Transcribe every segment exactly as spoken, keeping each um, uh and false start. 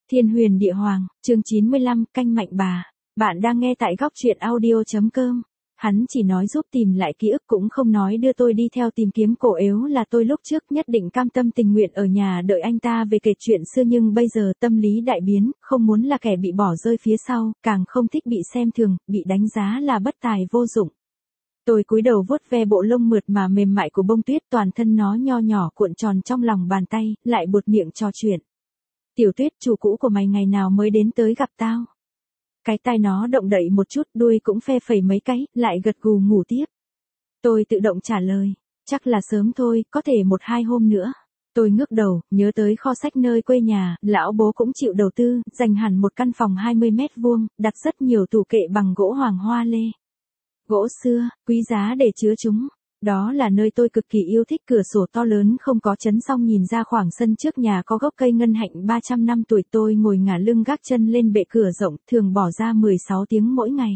Thiên huyền địa hoàng, chương chín mươi lăm, canh mạnh bà. Bạn đang nghe tại góc truyện audio.com. Hắn chỉ nói giúp tìm lại ký ức cũng không nói đưa tôi đi theo tìm kiếm cổ ếu là tôi lúc trước nhất định cam tâm tình nguyện ở nhà đợi anh ta về kể chuyện xưa, nhưng bây giờ tâm lý đại biến, không muốn là kẻ bị bỏ rơi phía sau, càng không thích bị xem thường, bị đánh giá là bất tài vô dụng. Tôi cúi đầu vuốt ve bộ lông mượt mà mềm mại của bông tuyết, toàn thân nó nho nhỏ cuộn tròn trong lòng bàn tay, lại buột miệng trò chuyện. Tiểu Tuyết, chủ cũ của mày ngày nào mới đến tới gặp tao? Cái tai nó động đậy một chút, đuôi cũng phe phẩy mấy cái, lại gật gù ngủ tiếp. Tôi tự động trả lời, chắc là sớm thôi, có thể một hai hôm nữa. Tôi ngước đầu, nhớ tới kho sách nơi quê nhà, lão bố cũng chịu đầu tư, dành hẳn một căn phòng hai mươi mét vuông, đặt rất nhiều tủ kệ bằng gỗ hoàng hoa lê. Gỗ xưa, quý giá để chứa chúng. Đó là nơi tôi cực kỳ yêu thích, cửa sổ to lớn không có chắn xong nhìn ra khoảng sân trước nhà có gốc cây ngân hạnh ba trăm năm tuổi. Tôi ngồi ngả lưng gác chân lên bệ cửa rộng, thường bỏ ra mười sáu tiếng mỗi ngày.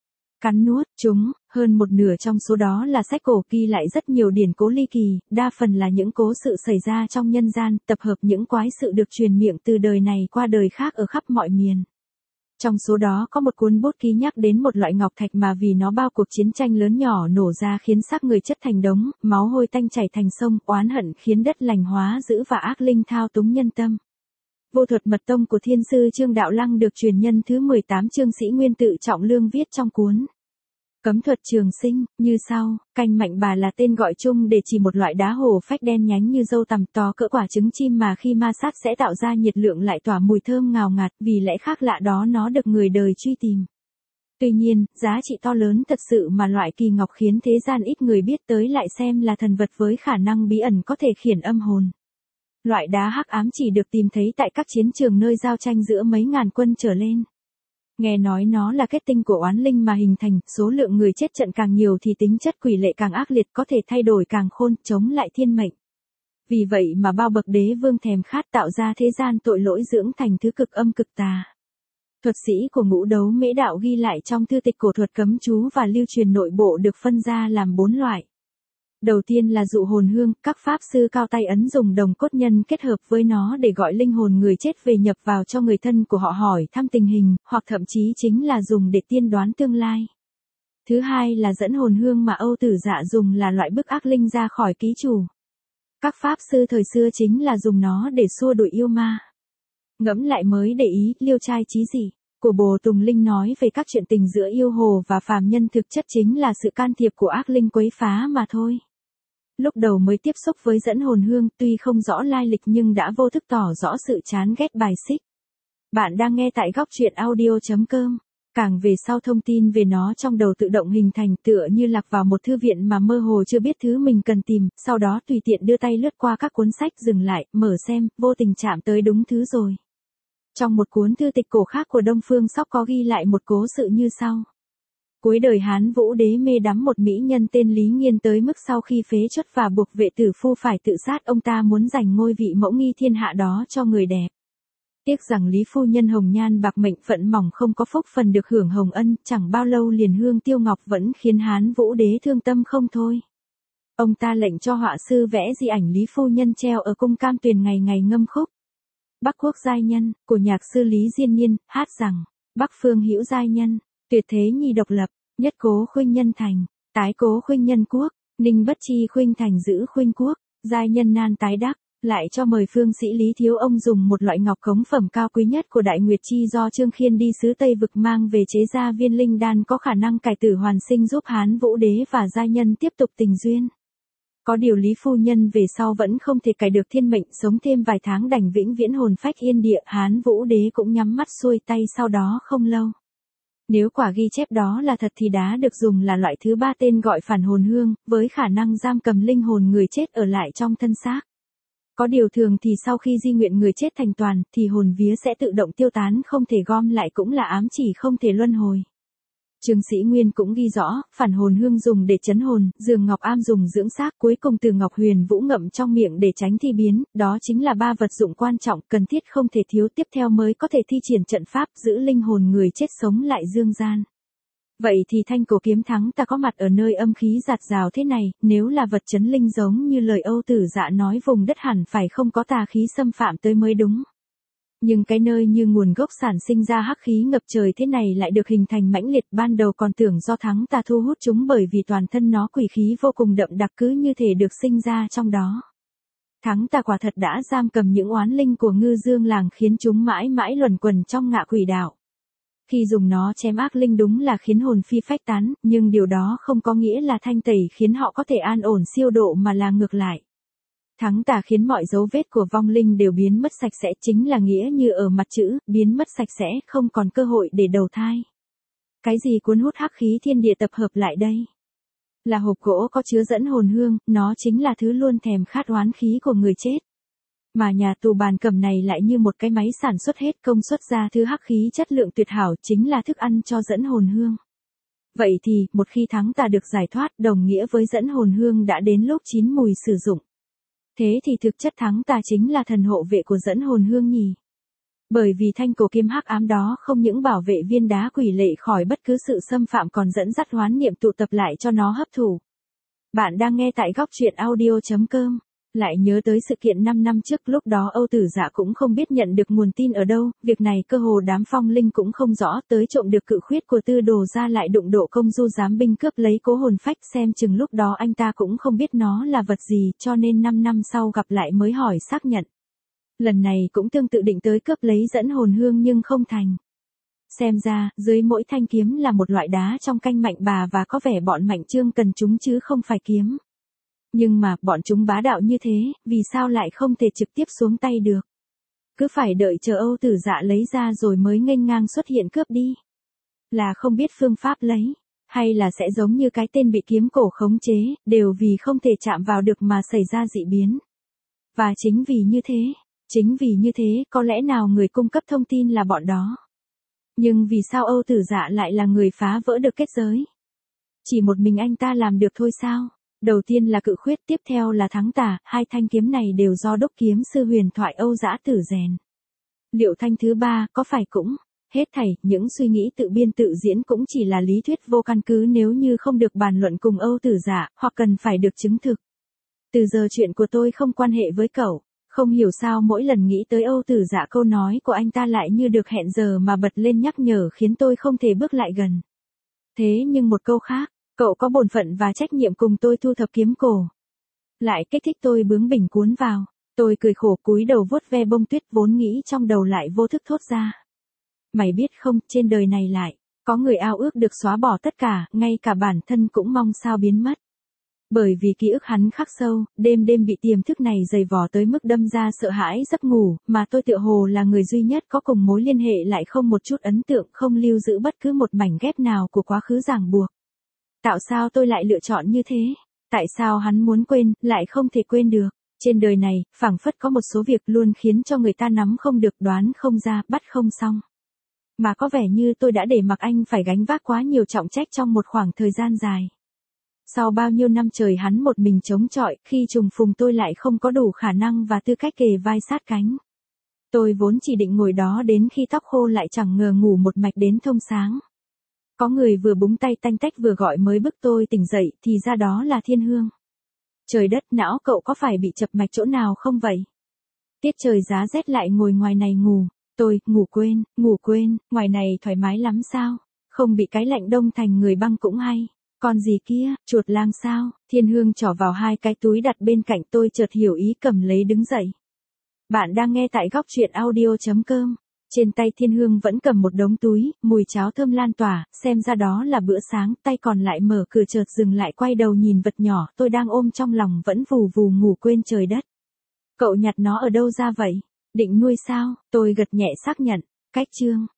Cắn nuốt chúng, hơn một nửa trong số đó là sách cổ ghi lại rất nhiều điển cố ly kỳ, đa phần là những cố sự xảy ra trong nhân gian, tập hợp những quái sự được truyền miệng từ đời này qua đời khác ở khắp mọi miền. Trong số đó có một cuốn bút ký nhắc đến một loại ngọc thạch mà vì nó bao cuộc chiến tranh lớn nhỏ nổ ra khiến xác người chất thành đống, máu hôi tanh chảy thành sông, oán hận khiến đất lành hóa dữ và ác linh thao túng nhân tâm. Vô thuật mật tông của thiên sư Trương Đạo Lăng được truyền nhân thứ mười tám Trương Sĩ Nguyên Tự Trọng Lương viết trong cuốn Cấm thuật trường sinh, như sau. Canh mạnh bà là tên gọi chung để chỉ một loại đá hồ phách đen nhánh như dâu tằm, to cỡ quả trứng chim mà khi ma sát sẽ tạo ra nhiệt lượng lại tỏa mùi thơm ngào ngạt, vì lẽ khác lạ đó nó được người đời truy tìm. Tuy nhiên, giá trị to lớn thật sự mà loại kỳ ngọc khiến thế gian ít người biết tới lại xem là thần vật với khả năng bí ẩn có thể khiển âm hồn. Loại đá hắc ám chỉ được tìm thấy tại các chiến trường nơi giao tranh giữa mấy ngàn quân trở lên. Nghe nói nó là kết tinh của oán linh mà hình thành, số lượng người chết trận càng nhiều thì tính chất quỷ lệ càng ác liệt, có thể thay đổi càng khôn, chống lại thiên mệnh. Vì vậy mà bao bậc đế vương thèm khát, tạo ra thế gian tội lỗi dưỡng thành thứ cực âm cực tà. Thuật sĩ của Ngũ Đấu Mễ Đạo ghi lại trong thư tịch cổ thuật cấm chú và lưu truyền nội bộ được phân ra làm bốn loại. Đầu tiên là dụ hồn hương, các pháp sư cao tay ấn dùng đồng cốt nhân kết hợp với nó để gọi linh hồn người chết về nhập vào cho người thân của họ hỏi thăm tình hình, hoặc thậm chí chính là dùng để tiên đoán tương lai. Thứ hai là dẫn hồn hương mà Âu Tử Dạ dùng là loại bức ác linh ra khỏi ký chủ. Các pháp sư thời xưa chính là dùng nó để xua đuổi yêu ma. Ngẫm lại mới để ý, liêu trai chí dị của Bồ Tùng Linh nói về các chuyện tình giữa yêu hồ và phàm nhân thực chất chính là sự can thiệp của ác linh quấy phá mà thôi. Lúc đầu mới tiếp xúc với dẫn hồn hương, tuy không rõ lai lịch nhưng đã vô thức tỏ rõ sự chán ghét bài xích. Bạn đang nghe tại góc truyện audio.com. Càng về sau thông tin về nó trong đầu tự động hình thành, tựa như lạc vào một thư viện mà mơ hồ chưa biết thứ mình cần tìm, sau đó tùy tiện đưa tay lướt qua các cuốn sách, dừng lại, mở xem, vô tình chạm tới đúng thứ rồi. Trong một cuốn thư tịch cổ khác của Đông Phương Sóc có ghi lại một cố sự như sau. Cuối đời Hán Vũ Đế mê đắm một mỹ nhân tên Lý Nghiên tới mức sau khi phế truất và buộc vệ tử phu phải tự sát, ông ta muốn giành ngôi vị mẫu nghi thiên hạ đó cho người đẹp. Tiếc rằng Lý phu nhân hồng nhan bạc mệnh phận mỏng không có phúc phần được hưởng hồng ân, chẳng bao lâu liền hương tiêu ngọc vẫn khiến Hán Vũ Đế thương tâm không thôi. Ông ta lệnh cho họa sư vẽ di ảnh Lý phu nhân treo ở cung Cam Tuyền ngày ngày ngâm khúc Bắc Quốc giai nhân của nhạc sư Lý Diên Niên, hát rằng: Bắc phương hữu giai nhân, tuyệt thế nhi độc lập, nhất cố khuynh nhân thành, tái cố khuynh nhân quốc, ninh bất chi khuynh thành giữ khuynh quốc, giai nhân nan tái đắc. Lại cho mời phương sĩ Lý Thiếu Ông dùng một loại ngọc cống phẩm cao quý nhất của Đại Nguyệt Chi do Trương Khiên đi xứ Tây Vực mang về chế ra viên linh đan có khả năng cải tử hoàn sinh giúp Hán Vũ Đế và giai nhân tiếp tục tình duyên. Có điều Lý phu nhân về sau vẫn không thể cải được thiên mệnh, sống thêm vài tháng đành vĩnh viễn hồn phách yên địa, Hán Vũ Đế cũng nhắm mắt xuôi tay sau đó không lâu. Nếu quả ghi chép đó là thật thì đá được dùng là loại thứ ba tên gọi phản hồn hương, với khả năng giam cầm linh hồn người chết ở lại trong thân xác. Có điều thường thì sau khi di nguyện người chết thành toàn, thì hồn vía sẽ tự động tiêu tán, không thể gom lại, cũng là ám chỉ không thể luân hồi. Trương Sĩ Nguyên cũng ghi rõ, phản hồn hương dùng để trấn hồn, giường ngọc am dùng dưỡng xác, cuối cùng từ ngọc huyền vũ ngậm trong miệng để tránh thi biến, đó chính là ba vật dụng quan trọng, cần thiết không thể thiếu, tiếp theo mới có thể thi triển trận pháp, giữ linh hồn người chết sống lại dương gian. Vậy thì thanh cổ kiếm thắng ta có mặt ở nơi âm khí giạt rào thế này, nếu là vật chấn linh giống như lời Âu Tử Dạ nói, vùng đất hẳn phải không có tà khí xâm phạm tới mới đúng. Nhưng cái nơi như nguồn gốc sản sinh ra hắc khí ngập trời thế này lại được hình thành mãnh liệt, ban đầu còn tưởng do Thắng Tà thu hút chúng bởi vì toàn thân nó quỷ khí vô cùng đậm đặc cứ như thể được sinh ra trong đó. Thắng Tà quả thật đã giam cầm những oán linh của Ngư Dương làng khiến chúng mãi mãi luẩn quẩn trong ngạ quỷ đạo. Khi dùng nó chém ác linh đúng là khiến hồn phi phách tán, nhưng điều đó không có nghĩa là thanh tẩy khiến họ có thể an ổn siêu độ mà là ngược lại. Thắng Tà khiến mọi dấu vết của vong linh đều biến mất sạch sẽ, chính là nghĩa như ở mặt chữ, biến mất sạch sẽ, không còn cơ hội để đầu thai. Cái gì cuốn hút hắc khí thiên địa tập hợp lại đây? Là hộp gỗ có chứa dẫn hồn hương, nó chính là thứ luôn thèm khát oán khí của người chết. Mà nhà tù bàn cầm này lại như một cái máy sản xuất hết công suất ra thứ hắc khí chất lượng tuyệt hảo, chính là thức ăn cho dẫn hồn hương. Vậy thì, một khi Thắng Tà được giải thoát, đồng nghĩa với dẫn hồn hương đã đến lúc chín mùi sử dụng. Thế thì thực chất Thắng Tà chính là thần hộ vệ của dẫn hồn hương nhỉ? Bởi vì thanh cổ kiếm hắc ám đó không những bảo vệ viên đá quỷ lệ khỏi bất cứ sự xâm phạm còn dẫn dắt hoán niệm tụ tập lại cho nó hấp thụ. Bạn đang nghe tại góc truyện audio chấm com. Lại nhớ tới sự kiện năm năm trước, lúc đó Âu Tử Dạ cũng không biết nhận được nguồn tin ở đâu, việc này cơ hồ đám phong linh cũng không rõ, tới trộm được cự khuyết của Tư Đồ ra lại đụng độ công du giám binh cướp lấy cố hồn phách, xem chừng lúc đó anh ta cũng không biết nó là vật gì, cho nên năm năm sau gặp lại mới hỏi xác nhận. Lần này cũng tương tự định tới cướp lấy dẫn hồn hương nhưng không thành. Xem ra, dưới mỗi thanh kiếm là một loại đá trong canh mạnh bà và có vẻ bọn Mạnh Trương cần chúng chứ không phải kiếm. Nhưng mà, bọn chúng bá đạo như thế, vì sao lại không thể trực tiếp xuống tay được? Cứ phải đợi chờ Âu Tử Dạ lấy ra rồi mới nghênh ngang xuất hiện cướp đi. Là không biết phương pháp lấy, hay là sẽ giống như cái tên bị kiếm cổ khống chế, đều vì không thể chạm vào được mà xảy ra dị biến. Và chính vì như thế, chính vì như thế, có lẽ nào người cung cấp thông tin là bọn đó. Nhưng vì sao Âu Tử Dạ lại là người phá vỡ được kết giới? Chỉ một mình anh ta làm được thôi sao? Đầu tiên là cự khuyết, tiếp theo là Thắng Tà, hai thanh kiếm này đều do đúc kiếm sư huyền thoại Âu Dã Tử rèn. Liệu thanh thứ ba, có phải cũng? Hết thảy, những suy nghĩ tự biên tự diễn cũng chỉ là lý thuyết vô căn cứ nếu như không được bàn luận cùng Âu Tử Dạ, hoặc cần phải được chứng thực. Từ giờ chuyện của tôi không quan hệ với cậu, không hiểu sao mỗi lần nghĩ tới Âu Tử Dạ câu nói của anh ta lại như được hẹn giờ mà bật lên nhắc nhở khiến tôi không thể bước lại gần. Thế nhưng một câu khác, cậu có bổn phận và trách nhiệm cùng tôi thu thập kiếm cổ. Lại kích thích tôi bướng bỉnh cuốn vào. Tôi cười khổ cúi đầu vuốt ve bông tuyết vốn nghĩ trong đầu lại vô thức thốt ra. Mày biết không, trên đời này lại, có người ao ước được xóa bỏ tất cả, ngay cả bản thân cũng mong sao biến mất. Bởi vì ký ức hắn khắc sâu, đêm đêm bị tiềm thức này dày vò tới mức đâm ra sợ hãi giấc ngủ, mà tôi tựa hồ là người duy nhất có cùng mối liên hệ lại không một chút ấn tượng, không lưu giữ bất cứ một mảnh ghép nào của quá khứ ràng buộc. Tại sao tôi lại lựa chọn như thế? Tại sao hắn muốn quên, lại không thể quên được? Trên đời này, phảng phất có một số việc luôn khiến cho người ta nắm không được, đoán không ra, bắt không xong. Mà có vẻ như tôi đã để mặc anh phải gánh vác quá nhiều trọng trách trong một khoảng thời gian dài. Sau bao nhiêu năm trời hắn một mình chống chọi, khi trùng phùng tôi lại không có đủ khả năng và tư cách kề vai sát cánh. Tôi vốn chỉ định ngồi đó đến khi tóc khô lại chẳng ngờ ngủ một mạch đến thông sáng. Có người vừa búng tay tanh tách vừa gọi mới bức tôi tỉnh dậy, thì ra đó là Thiên Hương. Trời đất, não cậu có phải bị chập mạch chỗ nào không vậy? Tiết trời giá rét lại ngồi ngoài này ngủ. Tôi, ngủ quên, ngủ quên, ngoài này thoải mái lắm sao? Không bị cái lạnh đông thành người băng cũng hay. Còn gì kia, chuột lang sao? Thiên Hương trỏ vào hai cái túi đặt bên cạnh, tôi chợt hiểu ý cầm lấy đứng dậy. Bạn đang nghe tại góc truyện audio chấm com. Trên tay Thiên Hương vẫn cầm một đống túi, mùi cháo thơm lan tỏa, xem ra đó là bữa sáng, tay còn lại mở cửa chợt dừng lại quay đầu nhìn vật nhỏ tôi đang ôm trong lòng vẫn vù vù ngủ quên trời đất. Cậu nhặt nó ở đâu ra vậy? Định nuôi sao? Tôi gật nhẹ xác nhận. Cách chương.